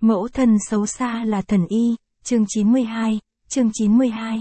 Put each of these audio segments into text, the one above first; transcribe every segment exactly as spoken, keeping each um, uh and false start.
Mẫu thân xấu xa là thần y, chương chín mươi hai, chương chín mươi hai.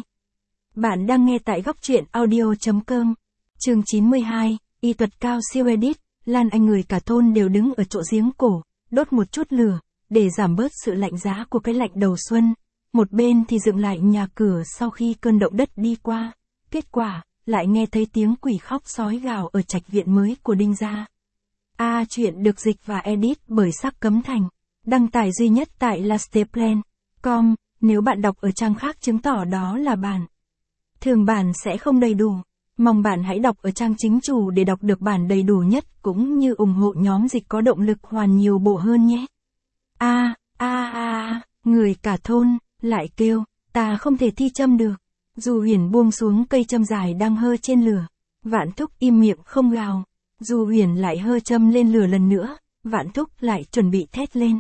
Bạn đang nghe tại góc truyện audio.com. Chương chín mươi hai, y thuật cao siêu edit, Lan Anh người cả thôn đều đứng ở chỗ giếng cổ, đốt một chút lửa, để giảm bớt sự lạnh giá của cái lạnh đầu xuân. Một bên thì dựng lại nhà cửa sau khi cơn động đất đi qua. Kết quả, lại nghe thấy tiếng quỷ khóc sói gào ở trạch viện mới của Đinh gia. A à, chuyện được dịch và edit bởi Sắc Cấm Thành. Đăng tải duy nhất tại lasteplan chấm com, nếu bạn đọc ở trang khác chứng tỏ đó là bản. Thường bản sẽ không đầy đủ. Mong bạn hãy đọc ở trang chính chủ để đọc được bản đầy đủ nhất cũng như ủng hộ nhóm dịch có động lực hoàn nhiều bộ hơn nhé. A, a a, người cả thôn, lại kêu, ta không thể thi châm được. Du Huyền buông xuống cây châm dài đang hơ trên lửa. Vạn Thúc im miệng không gào. Du Huyền lại hơ châm lên lửa lần nữa, Vạn Thúc lại chuẩn bị thét lên.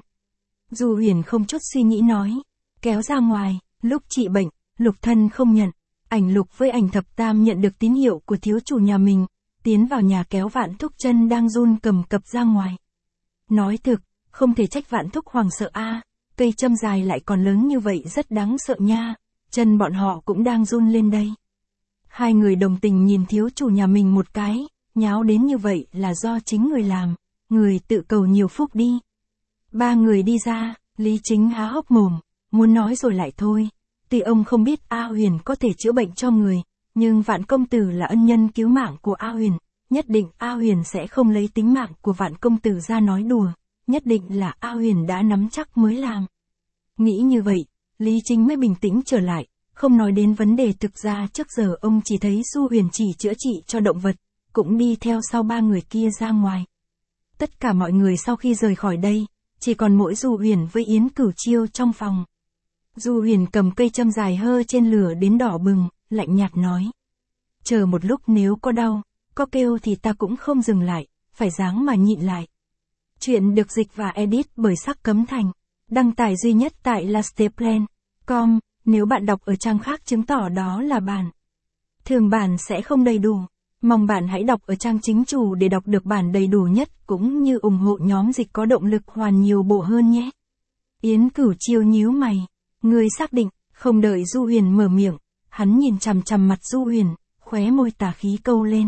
Du Huyền không chút suy nghĩ nói, kéo ra ngoài, lúc trị bệnh, Lục Thân không nhận. Ảnh Lục với ảnh Thập Tam nhận được tín hiệu của thiếu chủ nhà mình, tiến vào nhà kéo Vạn Thúc chân đang run cầm cập ra ngoài. Nói thực, không thể trách Vạn Thúc hoàng sợ a, cây châm dài lại còn lớn như vậy rất đáng sợ nha, chân bọn họ cũng đang run lên đây. Hai người đồng tình nhìn thiếu chủ nhà mình một cái, nháo đến như vậy là do chính người làm, người tự cầu nhiều phúc đi. Ba người đi ra, Lý Chính há hốc mồm, muốn nói rồi lại thôi. Tuy ông không biết A Huyền có thể chữa bệnh cho người, nhưng Vạn công tử là ân nhân cứu mạng của A Huyền, nhất định A Huyền sẽ không lấy tính mạng của Vạn công tử ra nói đùa, nhất định là A Huyền đã nắm chắc mới làm. Nghĩ như vậy, Lý Chính mới bình tĩnh trở lại, không nói đến vấn đề thực ra trước giờ ông chỉ thấy Du Huyền chỉ chữa trị cho động vật, cũng đi theo sau ba người kia ra ngoài. Tất cả mọi người sau khi rời khỏi đây, chỉ còn mỗi Du Huyền với Yến Cửu Chiêu trong phòng. Du Huyền cầm cây châm dài hơ trên lửa đến đỏ bừng, lạnh nhạt nói. Chờ một lúc nếu có đau, có kêu thì ta cũng không dừng lại, phải dáng mà nhịn lại. Chuyện được dịch và edit bởi Sắc Cấm Thành. Đăng tải duy nhất tại lasteplan chấm com, nếu bạn đọc ở trang khác chứng tỏ đó là bản. Thường bản sẽ không đầy đủ. Mong bạn hãy đọc ở trang chính chủ để đọc được bản đầy đủ nhất cũng như ủng hộ nhóm dịch có động lực hoàn nhiều bộ hơn nhé. Yến Cửu Chiêu nhíu mày. Người xác định, không đợi Du Huyền mở miệng, hắn nhìn chằm chằm mặt Du Huyền, khóe môi tà khí câu lên.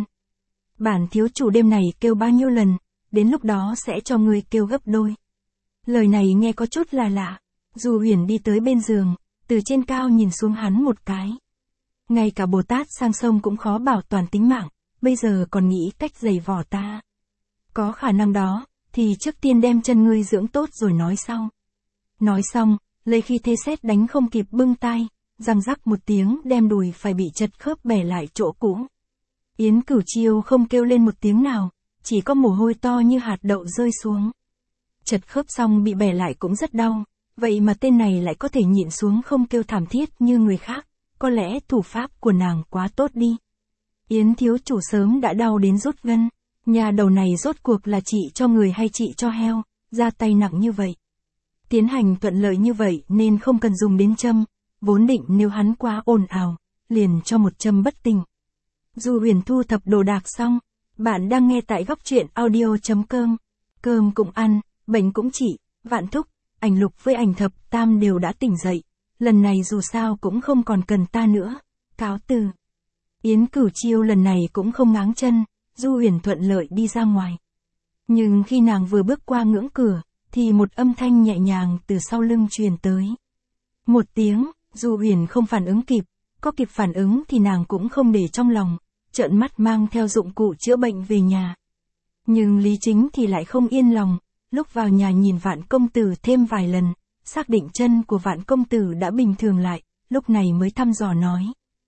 Bản thiếu chủ đêm này kêu bao nhiêu lần, đến lúc đó sẽ cho người kêu gấp đôi. Lời này nghe có chút là lạ. Du Huyền đi tới bên giường, từ trên cao nhìn xuống hắn một cái. Ngay cả Bồ Tát sang sông cũng khó bảo toàn tính mạng, bây giờ còn nghĩ cách giày vò ta. Có khả năng đó, thì trước tiên đem chân ngươi dưỡng tốt rồi nói sau. Nói xong, lấy khi thế sét đánh không kịp bưng tay, răng rắc một tiếng đem đùi phải bị chật khớp bẻ lại chỗ cũ. Yến Cửu Chiêu không kêu lên một tiếng nào, chỉ có mồ hôi to như hạt đậu rơi xuống. Chật khớp xong bị bẻ lại cũng rất đau, vậy mà tên này lại có thể nhịn xuống không kêu thảm thiết như người khác, có lẽ thủ pháp của nàng quá tốt đi. Yến thiếu chủ sớm đã đau đến rút gân, nhà đầu này rốt cuộc là trị cho người hay trị cho heo, ra tay nặng như vậy. Tiến hành thuận lợi như vậy nên không cần dùng đến châm, vốn định nếu hắn quá ồn ào, liền cho một châm bất tỉnh. Du Huyền thu thập đồ đạc xong, bạn đang nghe tại góc truyện audio.com, cơm cũng ăn, bệnh cũng trị, Vạn Thúc, ảnh Lục với ảnh Thập Tam đều đã tỉnh dậy, lần này dù sao cũng không còn cần ta nữa, cáo từ. Yến Cửu Chiêu lần này cũng không ngáng chân, Du Huyền thuận lợi đi ra ngoài. Nhưng khi nàng vừa bước qua ngưỡng cửa, thì một âm thanh nhẹ nhàng từ sau lưng truyền tới. Một tiếng, Du Huyền không phản ứng kịp, có kịp phản ứng thì nàng cũng không để trong lòng, trợn mắt mang theo dụng cụ chữa bệnh về nhà. Nhưng Lý Chính thì lại không yên lòng, lúc vào nhà nhìn Vạn công tử thêm vài lần, xác định chân của Vạn công tử đã bình thường lại, lúc này mới thăm dò nói.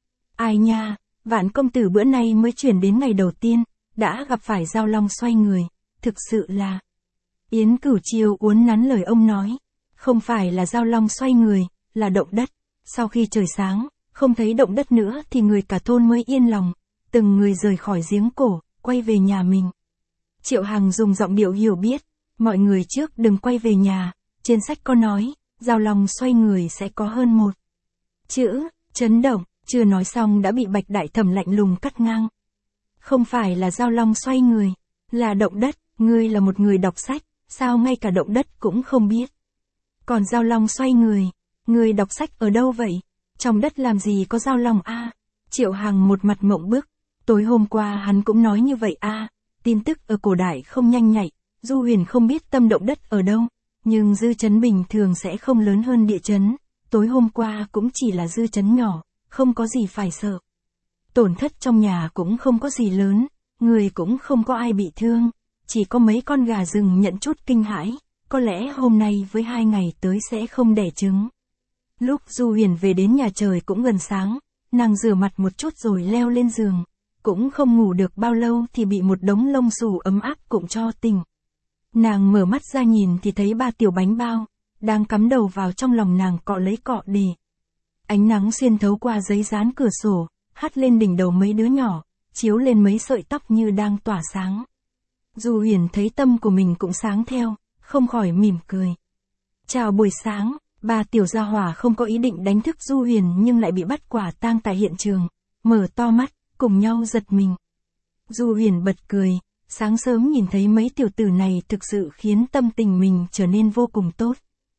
Ai nha, Vạn công tử bữa nay mới chuyển đến ngày đầu tiên, đã gặp phải Giao Long xoay người, thực sự là... Yến Cửu Chiêu uốn nắn lời ông nói, không phải là Giao Long xoay người, là động đất. Sau khi trời sáng, không thấy động đất nữa thì người cả thôn mới yên lòng, từng người rời khỏi giếng cổ, quay về nhà mình. Triệu Hằng dùng giọng điệu hiểu biết, mọi người trước đừng quay về nhà, trên sách có nói, Giao Long xoay người sẽ có hơn một chữ, chấn động, chưa nói xong đã bị Bạch Đại Thẩm lạnh lùng cắt ngang. Không phải là Giao Long xoay người, là động đất, ngươi là một người đọc sách, sao ngay cả động đất cũng không biết. Còn Giao Long xoay người. Người đọc sách ở đâu vậy? Trong đất làm gì có Giao Long a? Triệu Hằng một mặt mộng bức. Tối hôm qua hắn cũng nói như vậy a. Tin tức ở cổ đại không nhanh nhạy. Du Huyền không biết tâm động đất ở đâu. Nhưng dư chấn bình thường sẽ không lớn hơn địa chấn. Tối hôm qua cũng chỉ là dư chấn nhỏ. Không có gì phải sợ. Tổn thất trong nhà cũng không có gì lớn. Người cũng không có ai bị thương. Chỉ có mấy con gà rừng nhận chút kinh hãi. Có lẽ hôm nay với hai ngày tới sẽ không đẻ trứng. Lúc Du Huyền về đến nhà trời cũng gần sáng. Nàng rửa mặt một chút rồi leo lên giường. Cũng không ngủ được bao lâu thì bị một đống lông xù ấm áp cũng cho tỉnh. Nàng mở mắt ra nhìn thì thấy ba tiểu bánh bao. Đang cắm đầu vào trong lòng nàng cọ lấy cọ để. Ánh nắng xuyên thấu qua giấy dán cửa sổ. Hắt lên đỉnh đầu mấy đứa nhỏ. Chiếu lên mấy sợi tóc như đang tỏa sáng. Du Huyền thấy tâm của mình cũng sáng theo. Không khỏi mỉm cười. Chào buổi sáng. Ba tiểu gia hỏa không có ý định đánh thức Du Huyền nhưng lại bị bắt quả tang tại hiện trường. Mở to mắt, cùng nhau giật mình. Du Huyền bật cười. Sáng sớm nhìn thấy mấy tiểu tử này thực sự khiến tâm tình mình trở nên vô cùng tốt.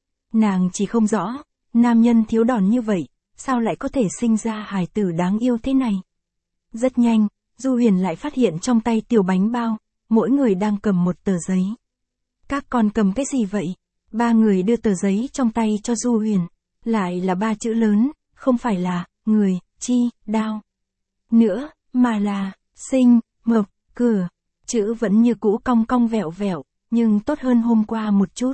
Nàng chỉ không rõ, nam nhân thiếu đòn như vậy, sao lại có thể sinh ra hài tử đáng yêu thế này. Rất nhanh, Du Huyền lại phát hiện trong tay tiểu bánh bao, mỗi người đang cầm một tờ giấy. Các con cầm cái gì vậy? Ba người đưa tờ giấy trong tay cho Du Huyền. Lại là ba chữ lớn, không phải là, người, chi, đao. Nữa, mà là, sinh, mộc, cửa. Chữ vẫn như cũ cong cong vẹo vẹo, nhưng tốt hơn hôm qua một chút.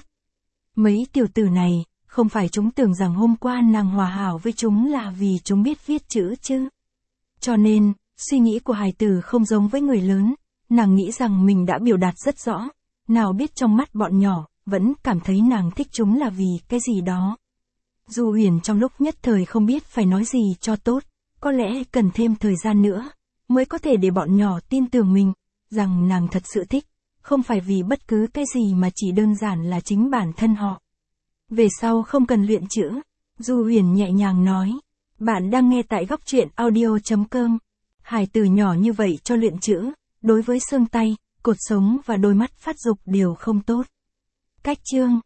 Mấy tiểu tử này, không phải chúng tưởng rằng hôm qua nàng hòa hảo với chúng là vì chúng biết viết chữ chứ. Cho nên, suy nghĩ của hài tử không giống với người lớn, nàng nghĩ rằng mình đã biểu đạt rất rõ. Nào biết trong mắt bọn nhỏ, vẫn cảm thấy nàng thích chúng là vì cái gì đó. Du Huyền trong lúc nhất thời không biết phải nói gì cho tốt, có lẽ cần thêm thời gian nữa, mới có thể để bọn nhỏ tin tưởng mình, rằng nàng thật sự thích, không phải vì bất cứ cái gì mà chỉ đơn giản là chính bản thân họ. Về sau không cần luyện chữ, Du Huyền nhẹ nhàng nói, bạn đang nghe tại góc truyện audio chấm com. Hài tử nhỏ như vậy cho luyện chữ, đối với xương tay, cột sống và đôi mắt phát dục đều không tốt. Cách chương